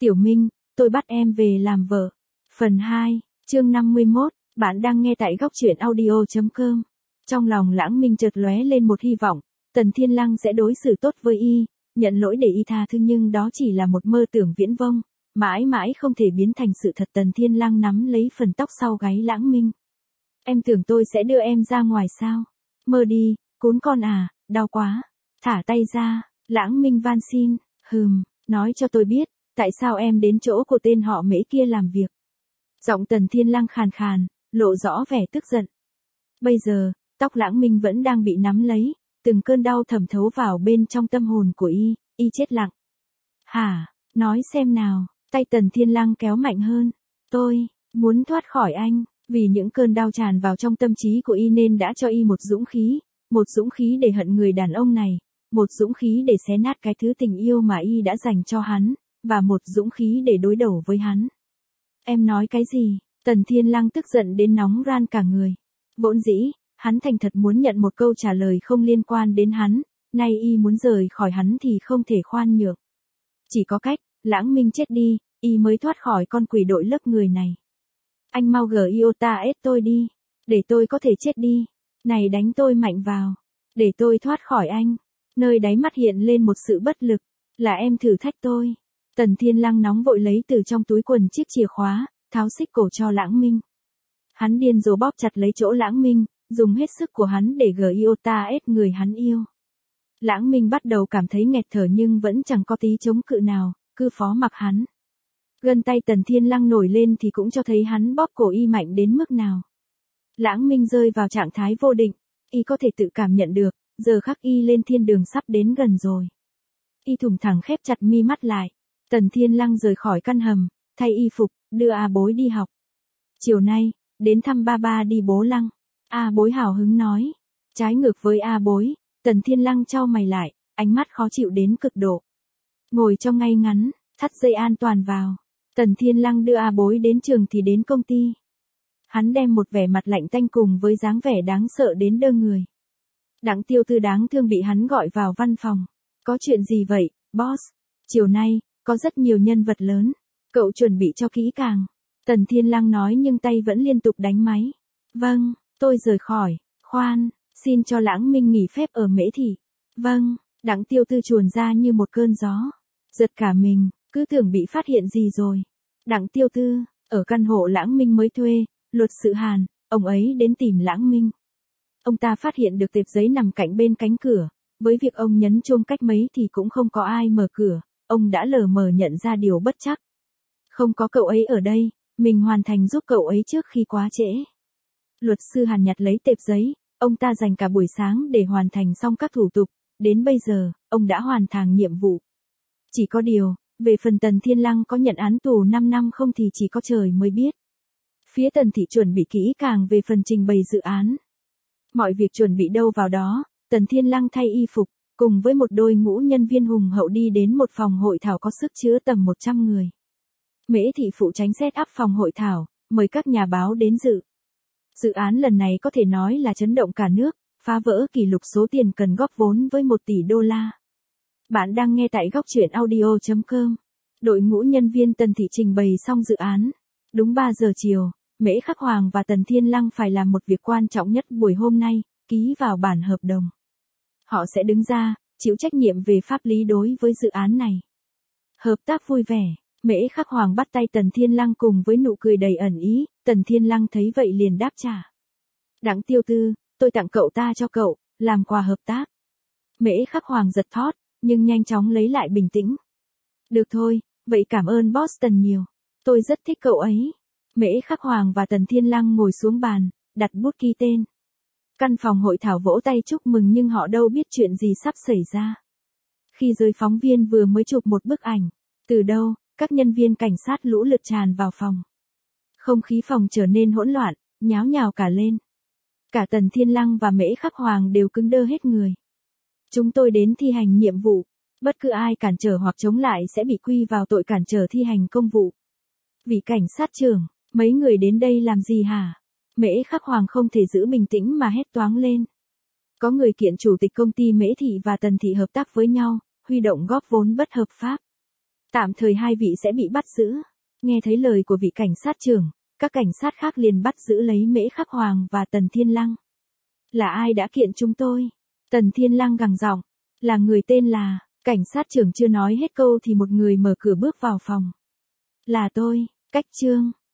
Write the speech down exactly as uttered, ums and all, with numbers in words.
Tiểu Minh, tôi bắt em về làm vợ. Phần hai, chương năm mươi mốt, bạn đang nghe tại góc truyện audio chấm com. Trong lòng Lãng Minh chợt lóe lên một hy vọng, Tần Thiên Lăng sẽ đối xử tốt với y, nhận lỗi để y tha thứ, nhưng đó chỉ là một mơ tưởng viễn vông, mãi mãi không thể biến thành sự thật. Tần Thiên Lăng nắm lấy phần tóc sau gáy Lãng Minh. Em tưởng tôi sẽ đưa em ra ngoài sao? Mơ đi, cún con à, đau quá. Thả tay ra, Lãng Minh van xin, hừm, nói cho tôi biết, tại sao em đến chỗ của tên họ Mễ kia làm việc. Giọng Tần Thiên Lăng khàn khàn, lộ rõ vẻ tức giận. Bây giờ, tóc Lãng Minh vẫn đang bị nắm lấy, từng cơn đau thẩm thấu vào bên trong tâm hồn của y, y chết lặng. Hả, nói xem nào, tay Tần Thiên Lăng kéo mạnh hơn. Tôi, muốn thoát khỏi anh, vì những cơn đau tràn vào trong tâm trí của y nên đã cho y một dũng khí, một dũng khí để hận người đàn ông này, một dũng khí để xé nát cái thứ tình yêu mà y đã dành cho hắn, và một dũng khí để đối đầu với hắn. Em nói cái gì? Tần Thiên Lăng tức giận đến nóng ran cả người. Vốn dĩ, hắn thành thật muốn nhận một câu trả lời không liên quan đến hắn, nay y muốn rời khỏi hắn thì không thể khoan nhượng. Chỉ có cách, Lãng Minh chết đi, y mới thoát khỏi con quỷ đội lớp người này. Anh mau gờ iota ết tôi đi, để tôi có thể chết đi. Này đánh tôi mạnh vào, để tôi thoát khỏi anh. Nơi đáy mắt hiện lên một sự bất lực, là em thử thách tôi. Tần Thiên Lăng nóng vội lấy từ trong túi quần chiếc chìa khóa, tháo xích cổ cho Lãng Minh. Hắn điên rồ bóp chặt lấy chỗ Lãng Minh, dùng hết sức của hắn để gờ iota ết người hắn yêu. Lãng Minh bắt đầu cảm thấy nghẹt thở nhưng vẫn chẳng có tí chống cự nào, cứ phó mặc hắn. Gân tay Tần Thiên Lăng nổi lên thì cũng cho thấy hắn bóp cổ y mạnh đến mức nào. Lãng Minh rơi vào trạng thái vô định, y có thể tự cảm nhận được, giờ khắc y lên thiên đường sắp đến gần rồi. Y thủng thẳng khép chặt mi mắt lại. Tần Thiên Lăng rời khỏi căn hầm, thay y phục, đưa A Bối đi học. Chiều nay, đến thăm ba ba đi bố Lăng. A Bối hào hứng nói. Trái ngược với A Bối, Tần Thiên Lăng chau mày lại, ánh mắt khó chịu đến cực độ. Ngồi trong ngay ngắn, thắt dây an toàn vào. Tần Thiên Lăng đưa A Bối đến trường thì đến công ty. Hắn đem một vẻ mặt lạnh tanh cùng với dáng vẻ đáng sợ đến đơ người. Đặng Tiêu Tư đáng thương bị hắn gọi vào văn phòng. Có chuyện gì vậy, boss? Chiều nay, có rất nhiều nhân vật lớn. Cậu chuẩn bị cho kỹ càng. Tần Thiên Lăng nói nhưng tay vẫn liên tục đánh máy. Vâng, tôi rời khỏi. Khoan, xin cho Lãng Minh nghỉ phép ở Mễ Thị. Vâng, Đặng Tiêu Tư chuồn ra như một cơn gió. Giật cả mình, cứ tưởng bị phát hiện gì rồi. Đặng Tiêu Tư, ở căn hộ Lãng Minh mới thuê, luật sư Hàn, ông ấy đến tìm Lãng Minh. Ông ta phát hiện được tệp giấy nằm cạnh bên cánh cửa, với việc ông nhấn chuông cách mấy thì cũng không có ai mở cửa, ông đã lờ mờ nhận ra điều bất trắc. Không có cậu ấy ở đây, mình hoàn thành giúp cậu ấy trước khi quá trễ. Luật sư Hàn nhặt lấy tệp giấy, ông ta dành cả buổi sáng để hoàn thành xong các thủ tục, đến bây giờ, ông đã hoàn thành nhiệm vụ. Chỉ có điều, về phần Tần Thiên Lăng có nhận án tù năm năm không thì chỉ có trời mới biết. Phía Tần Thị chuẩn bị kỹ càng về phần trình bày dự án. Mọi việc chuẩn bị đâu vào đó, Tần Thiên Lăng thay y phục, cùng với một đôi ngũ nhân viên hùng hậu đi đến một phòng hội thảo có sức chứa tầm một trăm người. Mễ Thị phụ tránh set up phòng hội thảo, mời các nhà báo đến dự. Dự án lần này có thể nói là chấn động cả nước, phá vỡ kỷ lục số tiền cần góp vốn với một tỷ đô la. Bạn đang nghe tại góc truyện audio chấm com. Đội ngũ nhân viên Tần Thị trình bày xong dự án. Đúng ba giờ chiều, Mễ Khắc Hoàng và Tần Thiên Lăng phải làm một việc quan trọng nhất buổi hôm nay, ký vào bản hợp đồng. Họ sẽ đứng ra, chịu trách nhiệm về pháp lý đối với dự án này. Hợp tác vui vẻ, Mễ Khắc Hoàng bắt tay Tần Thiên Lăng cùng với nụ cười đầy ẩn ý, Tần Thiên Lăng thấy vậy liền đáp trả. Đặng Tiêu Tư, tôi tặng cậu ta cho cậu, làm quà hợp tác. Mễ Khắc Hoàng giật thót, nhưng nhanh chóng lấy lại bình tĩnh. Được thôi, vậy cảm ơn boss Tần nhiều. Tôi rất thích cậu ấy. Mễ Khắc Hoàng và Tần Thiên Lăng ngồi xuống bàn, đặt bút ký tên. Căn phòng hội thảo vỗ tay chúc mừng nhưng họ đâu biết chuyện gì sắp xảy ra. Khi giới phóng viên vừa mới chụp một bức ảnh, từ đâu, các nhân viên cảnh sát lũ lượt tràn vào phòng. Không khí phòng trở nên hỗn loạn, nháo nhào cả lên. Cả Tần Thiên Lăng và Mễ Khắc Hoàng đều cứng đơ hết người. Chúng tôi đến thi hành nhiệm vụ, bất cứ ai cản trở hoặc chống lại sẽ bị quy vào tội cản trở thi hành công vụ. Vị cảnh sát trưởng, mấy người đến đây làm gì hả? Mễ Khắc Hoàng không thể giữ bình tĩnh mà hét toáng lên. Có người kiện chủ tịch công ty Mễ Thị và Tần Thị hợp tác với nhau, huy động góp vốn bất hợp pháp. Tạm thời hai vị sẽ bị bắt giữ. Nghe thấy lời của vị cảnh sát trưởng, các cảnh sát khác liền bắt giữ lấy Mễ Khắc Hoàng và Tần Thiên Lăng. Là ai đã kiện chúng tôi? Tần Thiên Lăng gằn giọng, là người tên là, cảnh sát trưởng chưa nói hết câu thì một người mở cửa bước vào phòng. Là tôi, Cách Trương.